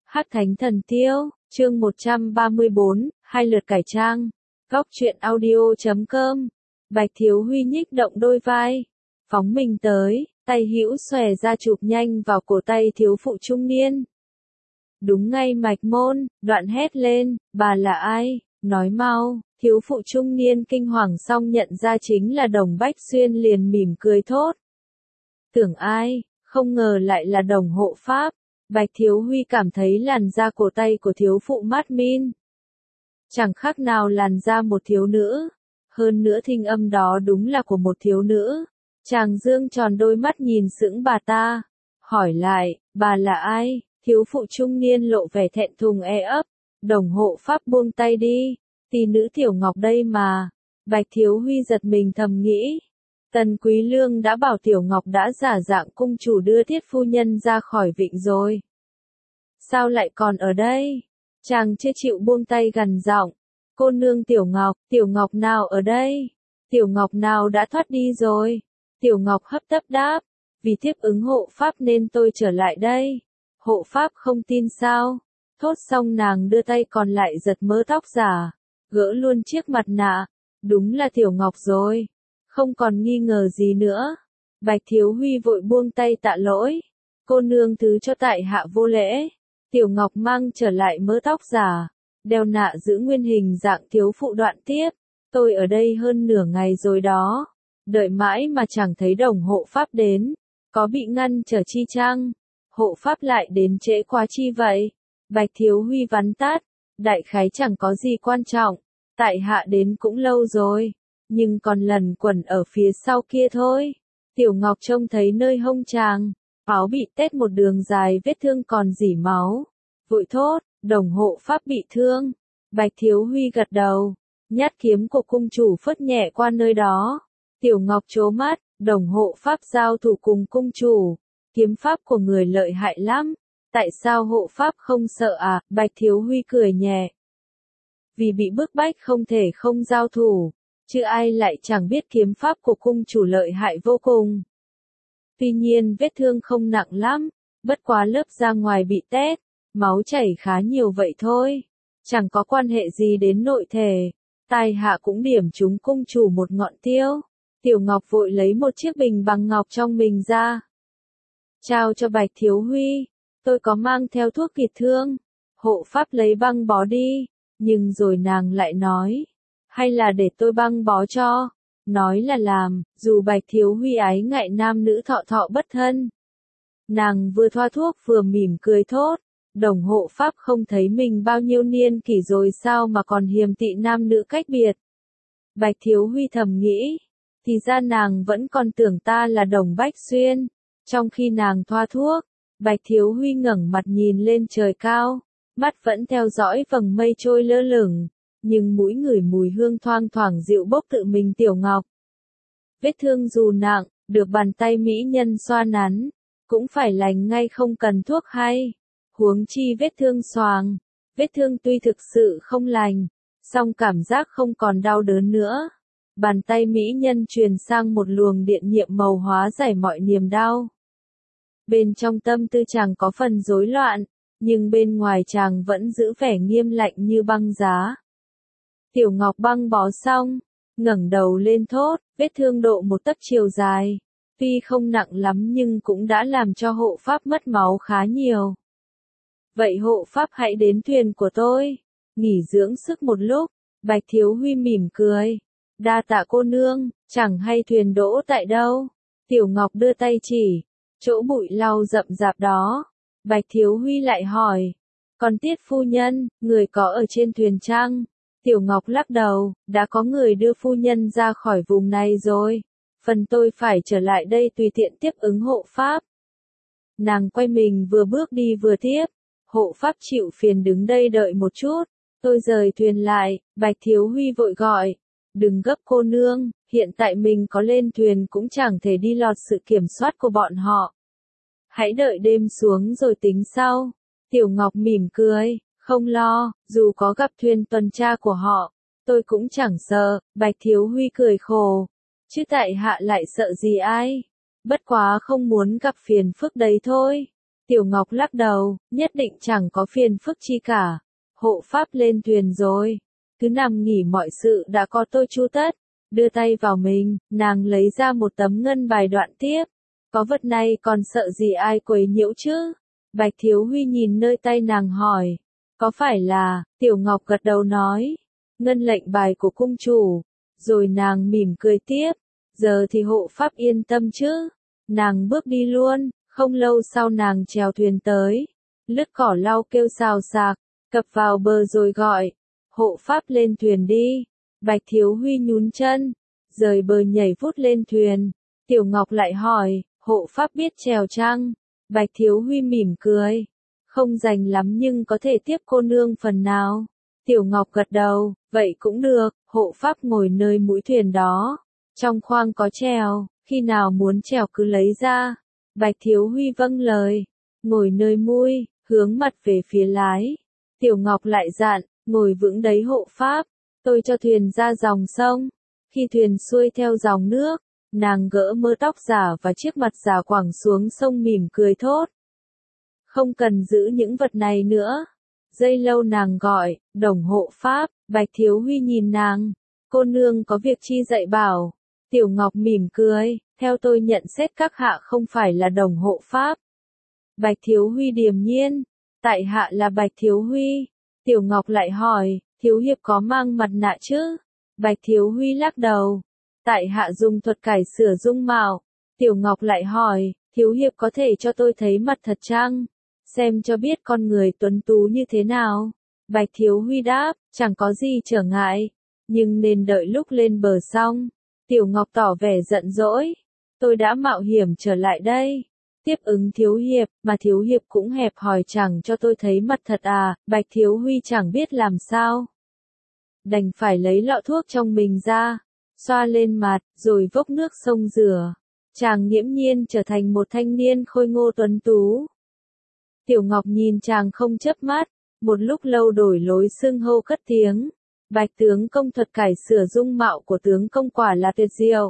Hắc Thánh Thần Tiêu, chương 134, hai lượt cải trang. Góc truyện audio.com. Bạch Thiếu Huy nhích động đôi vai, phóng mình tới, tay hữu xòe ra chụp nhanh vào cổ tay thiếu phụ trung niên. Đúng ngay mạch môn, đoạn hét lên, bà là ai, nói mau. Thiếu phụ trung niên kinh hoàng xong nhận ra chính là Đồng Bách Xuyên liền mỉm cười thốt. Tưởng ai, không ngờ lại là Đồng hộ pháp. Bạch Thiếu Huy cảm thấy làn da cổ tay của thiếu phụ mát min. Chẳng khác nào làn da một thiếu nữ. Hơn nữa thinh âm đó đúng là của một thiếu nữ. Chàng dương tròn đôi mắt nhìn sững bà ta. Hỏi lại, bà là ai? Thiếu phụ trung niên lộ vẻ thẹn thùng e ấp. Đồng hộ pháp buông tay đi. Tỷ nữ Tiểu Ngọc đây mà. Bạch Thiếu Huy giật mình thầm nghĩ. Tần Quý Lương đã bảo Tiểu Ngọc đã giả dạng cung chủ đưa Thiết phu nhân ra khỏi vịnh rồi. Sao lại còn ở đây? Chàng chưa chịu buông tay gằn giọng. Cô nương Tiểu Ngọc nào ở đây? Tiểu Ngọc nào đã thoát đi rồi? Tiểu Ngọc hấp tấp đáp. Vì tiếp ứng hộ pháp nên tôi trở lại đây. Hộ pháp không tin sao? Thốt xong nàng đưa tay còn lại giật mớ tóc giả. Gỡ luôn chiếc mặt nạ. Đúng là Tiểu Ngọc rồi. Không còn nghi ngờ gì nữa. Bạch Thiếu Huy vội buông tay tạ lỗi. Cô nương thứ cho tại hạ vô lễ. Tiểu Ngọc mang trở lại mớ tóc giả. Đeo nạ giữ nguyên hình dạng thiếu phụ đoạn tiếp. Tôi ở đây hơn nửa ngày rồi đó. Đợi mãi mà chẳng thấy Đồng hộ pháp đến. Có bị ngăn trở chi chăng? Hộ pháp lại đến trễ quá chi vậy? Bạch Thiếu Huy vắn tắt. Đại khái chẳng có gì quan trọng. Tại hạ đến cũng lâu rồi. Nhưng còn lần quẩn ở phía sau kia thôi. Tiểu Ngọc trông thấy nơi hông chàng. Áo bị tét một đường dài vết thương còn rỉ máu. Vội thốt, Đồng hộ pháp bị thương. Bạch Thiếu Huy gật đầu. Nhát kiếm của cung chủ phất nhẹ qua nơi đó. Tiểu Ngọc trố mắt, Đồng hộ pháp giao thủ cùng cung chủ. Kiếm pháp của người lợi hại lắm. Tại sao hộ pháp không sợ à? Bạch Thiếu Huy cười nhẹ. Vì bị bức bách không thể không giao thủ. Chứ ai lại chẳng biết kiếm pháp của cung chủ lợi hại vô cùng. Tuy nhiên vết thương không nặng lắm. Bất quá lớp da ngoài bị tét. Máu chảy khá nhiều vậy thôi. Chẳng có quan hệ gì đến nội thể. Tai hạ cũng điểm trúng cung chủ một ngọn tiêu. Tiểu Ngọc vội lấy một chiếc bình bằng ngọc trong mình ra. Trao cho Bạch Thiếu Huy. Tôi có mang theo thuốc kịt thương. Hộ pháp lấy băng bó đi. Nhưng rồi nàng lại nói. Hay là để tôi băng bó cho. Nói là làm, dù Bạch Thiếu Huy ái ngại nam nữ thọ thọ bất thân. Nàng vừa thoa thuốc vừa mỉm cười thốt. Đồng hộ pháp không thấy mình bao nhiêu niên kỷ rồi sao mà còn hiềm tị nam nữ cách biệt. Bạch Thiếu Huy thầm nghĩ. Thì ra nàng vẫn còn tưởng ta là Đồng Bách Xuyên. Trong khi nàng thoa thuốc, Bạch Thiếu Huy ngẩng mặt nhìn lên trời cao. Mắt vẫn theo dõi vầng mây trôi lơ lửng. Nhưng mũi ngửi mùi hương thoang thoảng dịu bốc tự mình Tiểu Ngọc. Vết thương dù nặng, được bàn tay mỹ nhân xoa nắn. Cũng phải lành ngay không cần thuốc hay. Huống chi vết thương xoàng. Vết thương tuy thực sự không lành. Song cảm giác không còn đau đớn nữa. Bàn tay mỹ nhân truyền sang một luồng điện nhiệm màu hóa giải mọi niềm đau. Bên trong tâm tư chàng có phần rối loạn. Nhưng bên ngoài chàng vẫn giữ vẻ nghiêm lạnh như băng giá. Tiểu Ngọc băng bó xong. Ngẩng đầu lên thốt. Vết thương độ một tấc chiều dài. Tuy không nặng lắm nhưng cũng đã làm cho hộ pháp mất máu khá nhiều. Vậy hộ pháp hãy đến thuyền của tôi. Nghỉ dưỡng sức một lúc. Bạch Thiếu Huy mỉm cười. Đa tạ cô nương. Chẳng hay thuyền đỗ tại đâu. Tiểu Ngọc đưa tay chỉ. Chỗ bụi lau rậm rạp đó. Bạch Thiếu Huy lại hỏi. Còn Tiết phu nhân, người có ở trên thuyền chăng? Tiểu Ngọc lắc đầu. Đã có người đưa phu nhân ra khỏi vùng này rồi. Phần tôi phải trở lại đây tùy tiện tiếp ứng hộ pháp. Nàng quay mình vừa bước đi vừa tiếp. Hộ pháp chịu phiền đứng đây đợi một chút. Tôi rời thuyền lại. Bạch Thiếu Huy vội gọi. Đừng gấp cô nương. Hiện tại mình có lên thuyền cũng chẳng thể đi lọt sự kiểm soát của bọn họ. Hãy đợi đêm xuống rồi tính sau. Tiểu Ngọc mỉm cười. Không lo. Dù có gặp thuyền tuần tra của họ. Tôi cũng chẳng sợ. Bạch Thiếu Huy cười khổ. Chứ tại hạ lại sợ gì ai. Bất quá không muốn gặp phiền phức đấy thôi. Tiểu Ngọc lắc đầu, nhất định chẳng có phiền phức chi cả. Hộ pháp lên thuyền rồi. Cứ nằm nghỉ mọi sự đã có tôi chu tất. Đưa tay vào mình, nàng lấy ra một tấm ngân bài đoạn tiếp. Có vật này còn sợ gì ai quấy nhiễu chứ? Bạch Thiếu Huy nhìn nơi tay nàng hỏi. Có phải là, Tiểu Ngọc gật đầu nói. Ngân lệnh bài của cung chủ. Rồi nàng mỉm cười tiếp. Giờ thì hộ pháp yên tâm chứ. Nàng bước đi luôn, không lâu sau nàng chèo thuyền tới. Lướt cỏ lau kêu xào xạc, cập vào bờ rồi gọi. Hộ pháp lên thuyền đi. Bạch Thiếu Huy nhún chân, rời bờ nhảy vút lên thuyền. Tiểu Ngọc lại hỏi, hộ pháp biết chèo chăng? Bạch Thiếu Huy mỉm cười. Không rành lắm nhưng có thể tiếp cô nương phần nào. Tiểu Ngọc gật đầu, vậy cũng được, hộ pháp ngồi nơi mũi thuyền đó. Trong khoang có chèo, khi nào muốn chèo cứ lấy ra. Bạch Thiếu Huy vâng lời, ngồi nơi mũi, hướng mặt về phía lái. Tiểu Ngọc lại dặn, ngồi vững đấy hộ pháp, tôi cho thuyền ra dòng sông. Khi thuyền xuôi theo dòng nước, nàng gỡ mớ tóc giả và chiếc mặt giả quẳng xuống sông mỉm cười thốt. Không cần giữ những vật này nữa. Giây lâu nàng gọi, đồng hộ pháp. Bạch Thiếu Huy nhìn nàng, cô nương có việc chi dạy bảo. Tiểu Ngọc mỉm cười, theo tôi nhận xét các hạ không phải là đồng hộ pháp. Bạch Thiếu Huy điềm nhiên, tại hạ là Bạch Thiếu Huy. Tiểu Ngọc lại hỏi, Thiếu Hiệp có mang mặt nạ chứ? Bạch Thiếu Huy lắc đầu, tại hạ dùng thuật cải sửa dung mạo. Tiểu Ngọc lại hỏi, Thiếu Hiệp có thể cho tôi thấy mặt thật chăng? Xem cho biết con người tuấn tú như thế nào. Bạch Thiếu Huy đáp, chẳng có gì trở ngại, nhưng nên đợi lúc lên bờ xong. Tiểu Ngọc tỏ vẻ giận dỗi, tôi đã mạo hiểm trở lại đây. Tiếp ứng Thiếu Hiệp, mà Thiếu Hiệp cũng hẹp hòi chẳng cho tôi thấy mặt thật à. Bạch Thiếu Huy chẳng biết làm sao. Đành phải lấy lọ thuốc trong mình ra, xoa lên mặt, rồi vốc nước sông rửa. Chàng nghiễm nhiên trở thành một thanh niên khôi ngô tuấn tú. Tiểu Ngọc nhìn chàng không chớp mắt, một lúc lâu đổi lối xưng hô cất tiếng. Bạch tướng công thuật cải sửa dung mạo của tướng công quả là tuyệt diệu.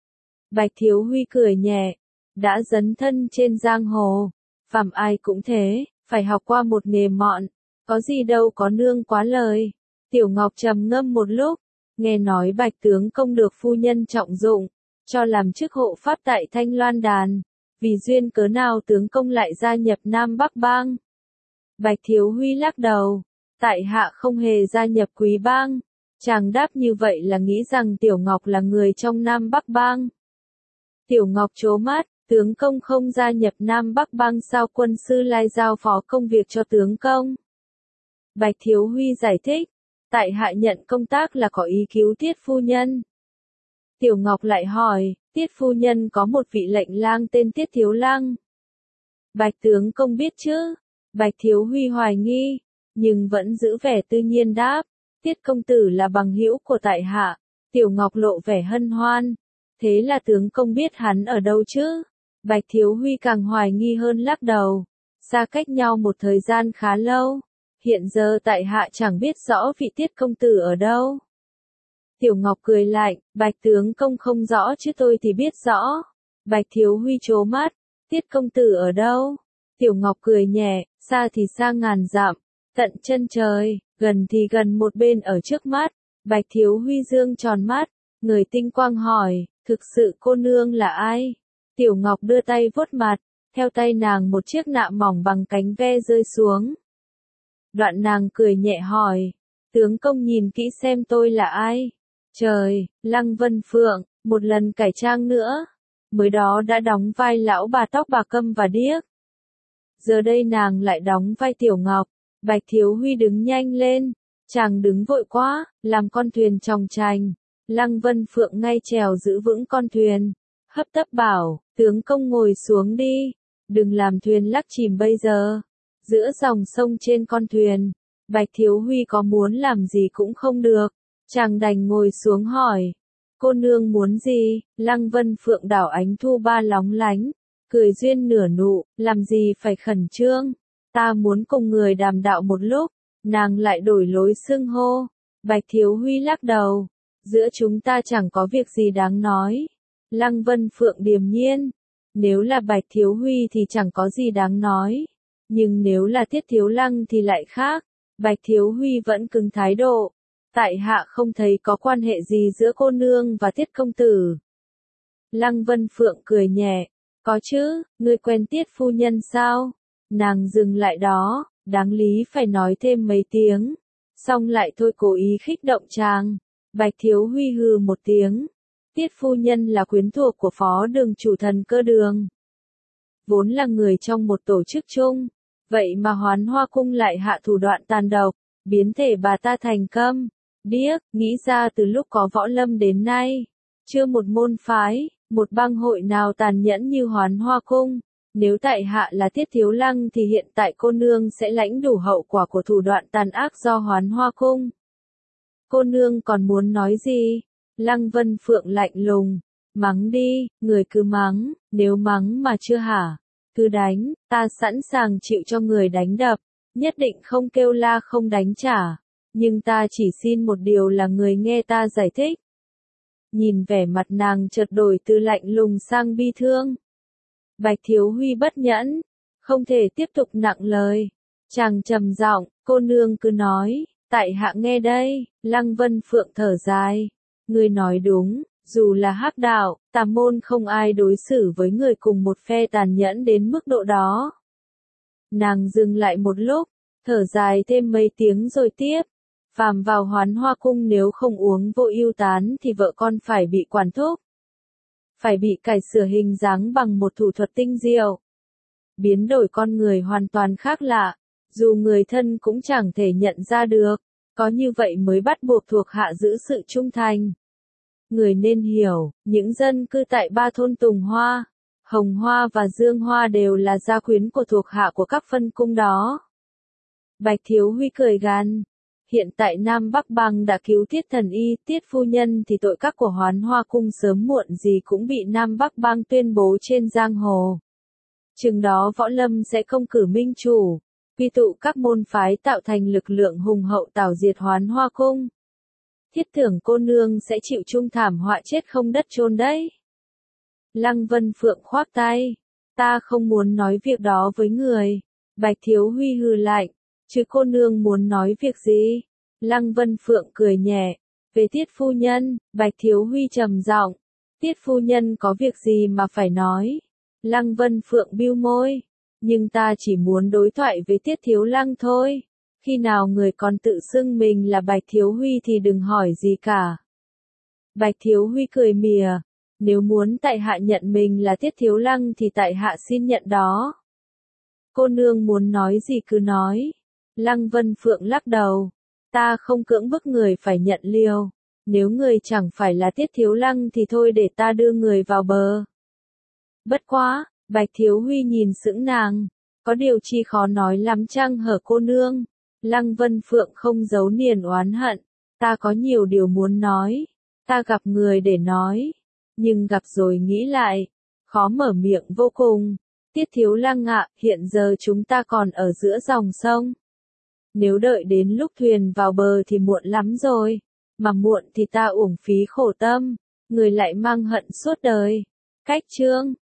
Bạch Thiếu Huy cười nhẹ, đã dấn thân trên giang hồ, phàm ai cũng thế, phải học qua một nghề mọn, có gì đâu có nương quá lời. Tiểu Ngọc trầm ngâm một lúc, nghe nói Bạch tướng công được phu nhân trọng dụng, cho làm chức hộ pháp tại Thanh Loan Đàn, vì duyên cớ nào tướng công lại gia nhập Nam Bắc Bang? Bạch Thiếu Huy lắc đầu, tại hạ không hề gia nhập Quý Bang. Chàng đáp như vậy là nghĩ rằng Tiểu Ngọc là người trong Nam Bắc Bang. Tiểu Ngọc trố mắt, tướng công không gia nhập Nam Bắc Bang sao quân sư lai giao phó công việc cho tướng công? Bạch Thiếu Huy giải thích, tại hạ nhận công tác là có ý cứu Tiết phu nhân. Tiểu Ngọc lại hỏi, Tiết phu nhân có một vị lệnh lang tên Tiết Thiếu Lăng. Bạch tướng công biết chứ? Bạch Thiếu Huy hoài nghi, nhưng vẫn giữ vẻ tự nhiên đáp, Tiết công tử là bằng hữu của tại hạ. Tiểu Ngọc lộ vẻ hân hoan, thế là tướng công biết hắn ở đâu chứ? Bạch Thiếu Huy càng hoài nghi hơn lắc đầu, xa cách nhau một thời gian khá lâu, hiện giờ tại hạ chẳng biết rõ vị Tiết công tử ở đâu. Tiểu Ngọc cười lạnh, Bạch tướng công không rõ chứ tôi thì biết rõ. Bạch Thiếu Huy trố mắt, Tiết công tử ở đâu? Tiểu Ngọc cười nhẹ, xa thì xa ngàn dặm, tận chân trời, gần thì gần một bên ở trước mắt. Bạch Thiếu Huy dương tròn mắt, người tinh quang hỏi, thực sự cô nương là ai? Tiểu Ngọc đưa tay vuốt mặt, theo tay nàng một chiếc nạm mỏng bằng cánh ve rơi xuống. Đoạn nàng cười nhẹ hỏi, tướng công nhìn kỹ xem tôi là ai? Trời, Lăng Vân Phượng, một lần cải trang nữa. Mới đó đã đóng vai lão bà tóc bạc câm và điếc. Giờ đây nàng lại đóng vai Tiểu Ngọc. Bạch Thiếu Huy đứng nhanh lên, chàng đứng vội quá, làm con thuyền chòng chành. Lăng Vân Phượng ngay chèo giữ vững con thuyền, hấp tấp bảo, tướng công ngồi xuống đi, đừng làm thuyền lắc chìm bây giờ. Giữa dòng sông trên con thuyền, Bạch Thiếu Huy có muốn làm gì cũng không được, chàng đành ngồi xuống hỏi, cô nương muốn gì? Lăng Vân Phượng đảo ánh thu ba lóng lánh, cười duyên nửa nụ, làm gì phải khẩn trương, ta muốn cùng người đàm đạo một lúc. Nàng lại đổi lối xưng hô. Bạch Thiếu Huy lắc đầu, giữa chúng ta chẳng có việc gì đáng nói. Lăng Vân Phượng điềm nhiên, Nếu là Bạch Thiếu Huy thì chẳng có gì đáng nói. Nhưng nếu là Tiết Thiếu Lăng thì lại khác. Bạch Thiếu Huy vẫn cứng thái độ. Tại hạ không thấy có quan hệ gì giữa cô nương và Tiết công tử. Lăng Vân Phượng cười nhẹ. Có chứ, ngươi quen Tiết phu nhân sao? Nàng dừng lại đó, đáng lý phải nói thêm mấy tiếng. Xong lại thôi cố ý khích động chàng. Bạch Thiếu Huy hừ một tiếng. Tiết phu nhân là quyến thuộc của phó đường chủ Thần Cơ Đường. Vốn là người trong một tổ chức chung. Vậy mà Hoán Hoa Cung lại hạ thủ đoạn tàn độc, biến thể bà ta thành câm, điếc, nghĩ ra từ lúc có võ lâm đến nay. Chưa một môn phái, một bang hội nào tàn nhẫn như Hoán Hoa Cung. Nếu tại hạ là Tiết Thiếu Lăng thì hiện tại cô nương sẽ lãnh đủ hậu quả của thủ đoạn tàn ác do Hoán Hoa Cung. Cô nương còn muốn nói gì? Lăng Vân Phượng lạnh lùng. Mắng đi, người cứ mắng, nếu mắng mà chưa hả? Cứ đánh, ta sẵn sàng chịu cho người đánh đập, nhất định không kêu la không đánh trả. Nhưng ta chỉ xin một điều là người nghe ta giải thích. Nhìn vẻ mặt nàng chợt đổi từ lạnh lùng sang bi thương. Bạch Thiếu Huy bất nhẫn, không thể tiếp tục nặng lời. Chàng trầm giọng, cô nương cứ nói, tại hạ nghe đây. Lăng Vân Phượng thở dài. Ngươi nói đúng, dù là hắc đạo, tà môn không ai đối xử với người cùng một phe tàn nhẫn đến mức độ đó. Nàng dừng lại một lúc, thở dài thêm mấy tiếng rồi tiếp. Phàm vào Hoán Hoa Cung nếu không uống vô ưu tán thì vợ con phải bị quản thúc. Phải bị cải sửa hình dáng bằng một thủ thuật tinh diệu. Biến đổi con người hoàn toàn khác lạ, dù người thân cũng chẳng thể nhận ra được. Có như vậy mới bắt buộc thuộc hạ giữ sự trung thành. Người nên hiểu, những dân cư tại ba thôn Tùng Hoa, Hồng Hoa và Dương Hoa đều là gia quyến của thuộc hạ của các phân cung đó. Bạch Thiếu Huy cười gằn. Hiện tại Nam Bắc Bang đã cứu Tiết thần y, Tiết phu nhân thì tội các của Hoán Hoa Cung sớm muộn gì cũng bị Nam Bắc Bang tuyên bố trên giang hồ. Chừng đó võ lâm sẽ không cử minh chủ, quy tụ các môn phái tạo thành lực lượng hùng hậu tảo diệt Hoán Hoa Cung. Thiết tưởng cô nương sẽ chịu chung thảm họa chết không đất chôn đấy. Lăng Vân Phượng khoác tay. Ta không muốn nói việc đó với người. Bạch Thiếu Huy hừ lạnh. Chứ cô nương muốn nói việc gì? Lăng Vân Phượng cười nhẹ. Về Tiết phu nhân, Bạch Thiếu Huy trầm giọng. Tiết phu nhân có việc gì mà phải nói? Lăng Vân Phượng bĩu môi. Nhưng ta chỉ muốn đối thoại với Tiết Thiếu Lăng thôi. Khi nào người còn tự xưng mình là Bạch Thiếu Huy thì đừng hỏi gì cả. Bạch Thiếu Huy cười mỉa. Nếu muốn tại hạ nhận mình là Tiết Thiếu Lăng thì tại hạ xin nhận đó. Cô nương muốn nói gì cứ nói. Lăng Vân Phượng lắc đầu. Ta không cưỡng bức người phải nhận liều. Nếu người chẳng phải là Tiết Thiếu Lăng thì thôi để ta đưa người vào bờ. Bất quá, Bạch Thiếu Huy nhìn sững nàng. Có điều chi khó nói lắm chăng hở cô nương? Lăng Vân Phượng không giấu niềm oán hận. Ta có nhiều điều muốn nói. Ta gặp người để nói. Nhưng gặp rồi nghĩ lại. Khó mở miệng vô cùng. Tiết Thiếu Lăng ạ, hiện giờ chúng ta còn ở giữa dòng sông. Nếu đợi đến lúc thuyền vào bờ thì muộn lắm rồi. Mà muộn thì ta uổng phí khổ tâm. Người lại mang hận suốt đời. Cách chương